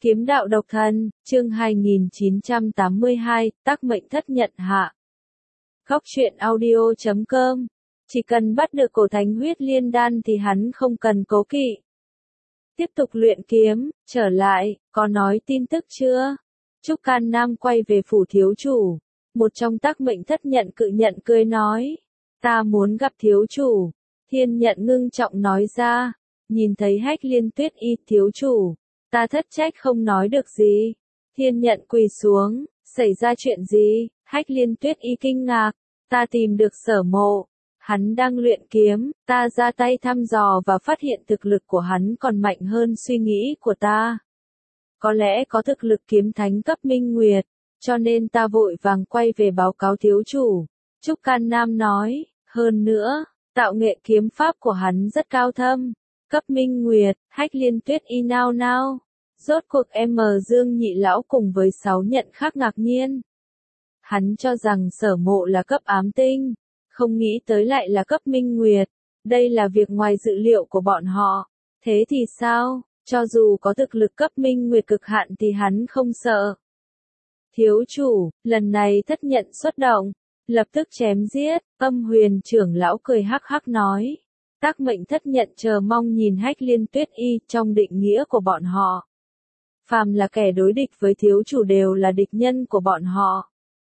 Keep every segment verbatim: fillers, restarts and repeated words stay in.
Kiếm đạo độc thân, chương hai nghìn chín trăm tám mươi hai, tác mệnh thất nhận hạ. Góc truyện audio chấm com. Chỉ cần bắt được cổ thánh huyết liên đan thì hắn không cần cố kỵ. Tiếp tục luyện kiếm, trở lại, có nói tin tức chưa? Trúc Can Nam quay về phủ thiếu chủ. Một trong tác mệnh thất nhận cự nhận cười nói. Ta muốn gặp thiếu chủ. Thiên nhận ngưng trọng nói ra. Nhìn thấy Hách Liên Tuyết y thiếu chủ. Ta thất trách không nói được gì. Thiên nhận quỳ xuống, xảy ra chuyện gì? Hách Liên Tuyết y kinh ngạc. Ta tìm được Sở Mộ. Hắn đang luyện kiếm, ta ra tay thăm dò và phát hiện thực lực của hắn còn mạnh hơn suy nghĩ của ta. Có lẽ có thực lực kiếm thánh cấp minh nguyệt, cho nên ta vội vàng quay về báo cáo thiếu chủ. Trúc Can Nam nói, hơn nữa, tạo nghệ kiếm pháp của hắn rất cao thâm. Cấp minh nguyệt, Hách Liên Tuyết y nao nao. Rốt cuộc em Dương nhị lão cùng với sáu nhận khác ngạc nhiên. Hắn cho rằng Sở Mộ là cấp ám tinh, không nghĩ tới lại là cấp minh nguyệt. Đây là việc ngoài dự liệu của bọn họ. Thế thì sao, cho dù có thực lực cấp minh nguyệt cực hạn thì hắn không sợ. Thiếu chủ, lần này thất nhận xuất động, lập tức chém giết. Âm Huyền trưởng lão cười hắc hắc nói. Tác mệnh thất nhận chờ mong nhìn Hách Liên Tuyết y trong định nghĩa của bọn họ. Phàm là kẻ đối địch với thiếu chủ đều là địch nhân của bọn họ.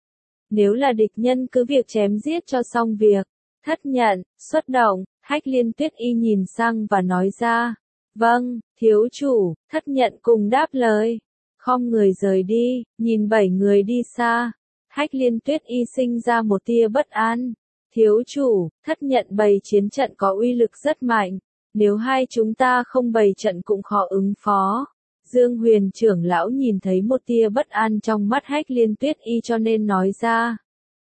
Nếu là địch nhân cứ việc chém giết cho xong việc. Thất nhận, xuất động, Hách Liên Tuyết y nhìn sang và nói ra. Vâng, thiếu chủ, thất nhận cùng đáp lời. Khom người rời đi, nhìn bảy người đi xa. Hách Liên Tuyết y sinh ra một tia bất an. Thiếu chủ, thất nhận bày chiến trận có uy lực rất mạnh. Nếu hai chúng ta không bày trận cũng khó ứng phó. Dương Huyền trưởng lão nhìn thấy một tia bất an trong mắt Hách Liên Tuyết y cho nên nói ra.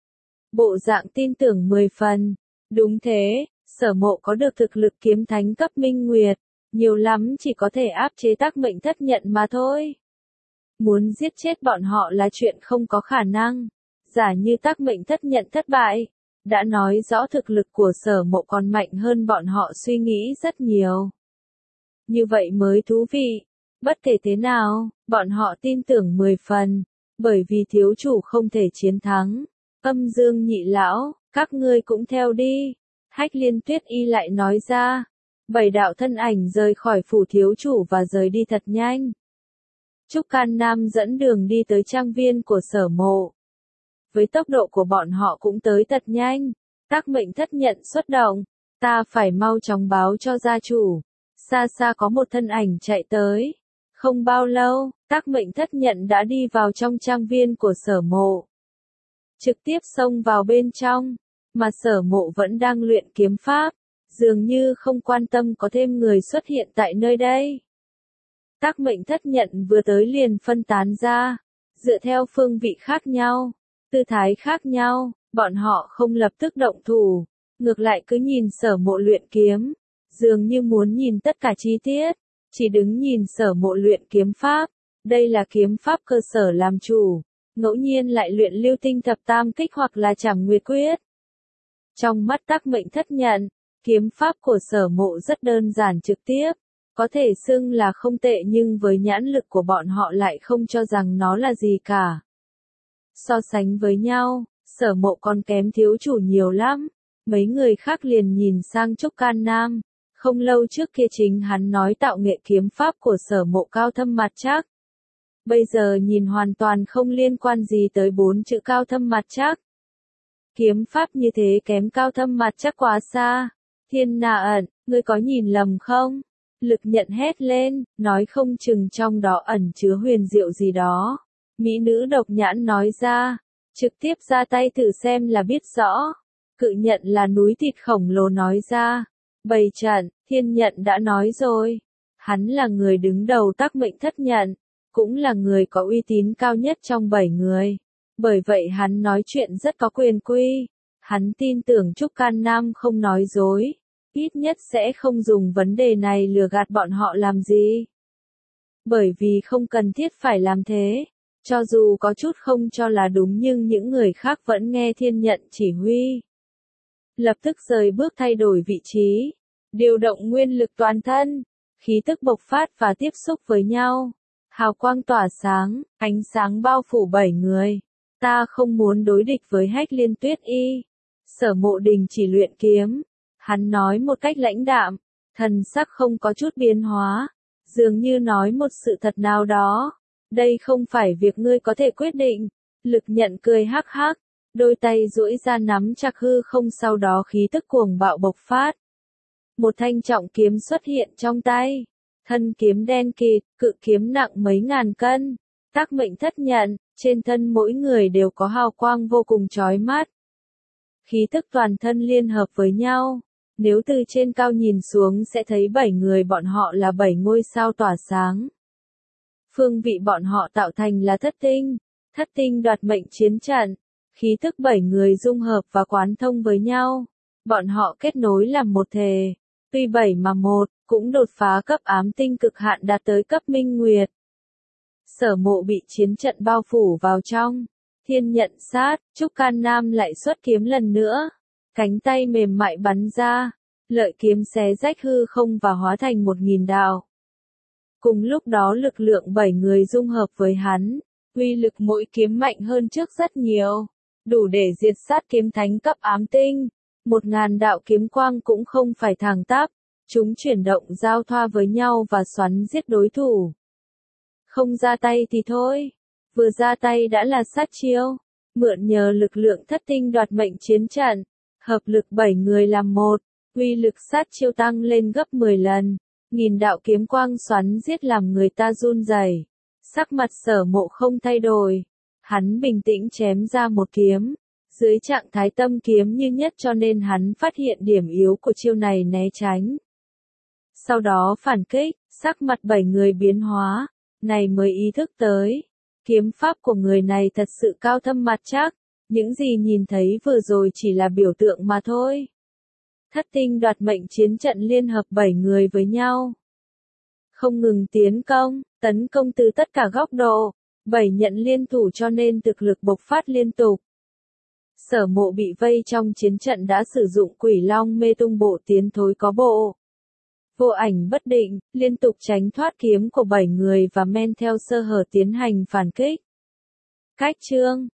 Bộ dạng tin tưởng mười phần. Đúng thế, Sở Mộ có được thực lực kiếm thánh cấp minh nguyệt. Nhiều lắm chỉ có thể áp chế tác mệnh thất nhận mà thôi. Muốn giết chết bọn họ là chuyện không có khả năng. Giả như tác mệnh thất nhận thất bại. Đã nói rõ thực lực của Sở Mộ còn mạnh hơn bọn họ suy nghĩ rất nhiều. Như vậy mới thú vị. Bất kể thế nào, bọn họ tin tưởng mười phần, bởi vì thiếu chủ không thể chiến thắng. Âm Dương nhị lão, các ngươi cũng theo đi. Hách Liên Tuyết y lại nói ra. Bảy đạo thân ảnh rời khỏi phủ thiếu chủ và rời đi thật nhanh. Trúc Can Nam dẫn đường đi tới trang viên của Sở Mộ. Với tốc độ của bọn họ cũng tới thật nhanh. Tác mệnh thất nhận xuất động. Ta phải mau chóng báo cho gia chủ. Xa xa có một thân ảnh chạy tới. Không bao lâu, tác mệnh thất nhận đã đi vào trong trang viên của Sở Mộ. Trực tiếp xông vào bên trong, mà Sở Mộ vẫn đang luyện kiếm pháp, dường như không quan tâm có thêm người xuất hiện tại nơi đây. Tác mệnh thất nhận vừa tới liền phân tán ra, dựa theo phương vị khác nhau, tư thái khác nhau, bọn họ không lập tức động thủ, ngược lại cứ nhìn Sở Mộ luyện kiếm, dường như muốn nhìn tất cả chi tiết. Chỉ đứng nhìn Sở Mộ luyện kiếm pháp, đây là kiếm pháp cơ sở làm chủ, ngẫu nhiên lại luyện lưu tinh thập tam kích hoặc là trảm nguyệt quyết. Trong mắt tác mệnh thất nhận, kiếm pháp của Sở Mộ rất đơn giản trực tiếp, có thể xưng là không tệ nhưng với nhãn lực của bọn họ lại không cho rằng nó là gì cả. So sánh với nhau, Sở Mộ còn kém thiếu chủ nhiều lắm, mấy người khác liền nhìn sang Trúc Can Nam. Không lâu trước kia chính hắn nói tạo nghệ kiếm pháp của Sở Mộ cao thâm mặt chắc. Bây giờ nhìn hoàn toàn không liên quan gì tới bốn chữ cao thâm mặt chắc. Kiếm pháp như thế kém cao thâm mặt chắc quá xa. Thiên Na ẩn, ngươi có nhìn lầm không? Lực nhận hét lên, nói không chừng trong đó ẩn chứa huyền diệu gì đó. Mỹ nữ độc nhãn nói ra, trực tiếp ra tay thử xem là biết rõ. Cự nhận là núi thịt khổng lồ nói ra. Bày trận, thiên nhận đã nói rồi. Hắn là người đứng đầu tác mệnh thất nhận, cũng là người có uy tín cao nhất trong bảy người. Bởi vậy hắn nói chuyện rất có quyền quy. Hắn tin tưởng Trúc Can Nam không nói dối. Ít nhất sẽ không dùng vấn đề này lừa gạt bọn họ làm gì. Bởi vì không cần thiết phải làm thế. Cho dù có chút không cho là đúng nhưng những người khác vẫn nghe thiên nhận chỉ huy. Lập tức rời bước thay đổi vị trí. Điều động nguyên lực toàn thân, khí tức bộc phát và tiếp xúc với nhau. Hào quang tỏa sáng, ánh sáng bao phủ bảy người. Ta không muốn đối địch với Hách Liên Tuyết Y. Sở Mộ đình chỉ luyện kiếm. Hắn nói một cách lãnh đạm, thần sắc không có chút biến hóa, dường như nói một sự thật nào đó. Đây không phải việc ngươi có thể quyết định. Lực Nhận cười hắc hắc, đôi tay duỗi ra nắm chặt hư không, sau đó khí tức cuồng bạo bộc phát. Một thanh trọng kiếm xuất hiện trong tay. Thân kiếm đen kịt, cự kiếm nặng mấy ngàn cân. Tác Mệnh Thất Nhận, trên thân mỗi người đều có hào quang vô cùng chói mắt. Khí tức toàn thân liên hợp với nhau. Nếu từ trên cao nhìn xuống sẽ thấy bảy người bọn họ là bảy ngôi sao tỏa sáng. Phương vị bọn họ tạo thành là thất tinh. Thất tinh đoạt mệnh chiến trận. Khí tức bảy người dung hợp và quán thông với nhau. Bọn họ kết nối làm một thể. Tuy bảy mà một, cũng đột phá cấp ám tinh cực hạn đạt tới cấp minh nguyệt. Sở Mộ bị chiến trận bao phủ vào trong. Thiên nhận sát, Trúc Can Nam lại xuất kiếm lần nữa. Cánh tay mềm mại bắn ra. Lợi kiếm xé rách hư không và hóa thành một nghìn đạo. Cùng lúc đó lực lượng bảy người dung hợp với hắn. Uy lực mỗi kiếm mạnh hơn trước rất nhiều. Đủ để diệt sát kiếm thánh cấp ám tinh. Một ngàn đạo kiếm quang cũng không phải thẳng tắp. Chúng chuyển động giao thoa với nhau và xoắn giết đối thủ. Không ra tay thì thôi. Vừa ra tay đã là sát chiêu. Mượn nhờ lực lượng thất tinh đoạt mệnh chiến trận. Hợp lực bảy người làm một. Uy lực sát chiêu tăng lên gấp mười lần. Nghìn đạo kiếm quang xoắn giết làm người ta run rẩy. Sắc mặt Sở Mộ không thay đổi. Hắn bình tĩnh chém ra một kiếm. Dưới trạng thái tâm kiếm như nhất cho nên hắn phát hiện điểm yếu của chiêu này né tránh. Sau đó phản kích, sắc mặt bảy người biến hóa. Này mới ý thức tới. Kiếm pháp của người này thật sự cao thâm mặt chắc. Những gì nhìn thấy vừa rồi chỉ là biểu tượng mà thôi. Thất tinh đoạt mệnh chiến trận liên hợp bảy người với nhau. Không ngừng tiến công, tấn công từ tất cả góc độ. Bảy nhận liên thủ cho nên thực lực bộc phát liên tục. Sở Mộ bị vây trong chiến trận đã sử dụng Quỷ Long Mê Tung Bộ tiến thối có bộ. Vô ảnh bất định, liên tục tránh thoát kiếm của bảy người và men theo sơ hở tiến hành phản kích. Cách chương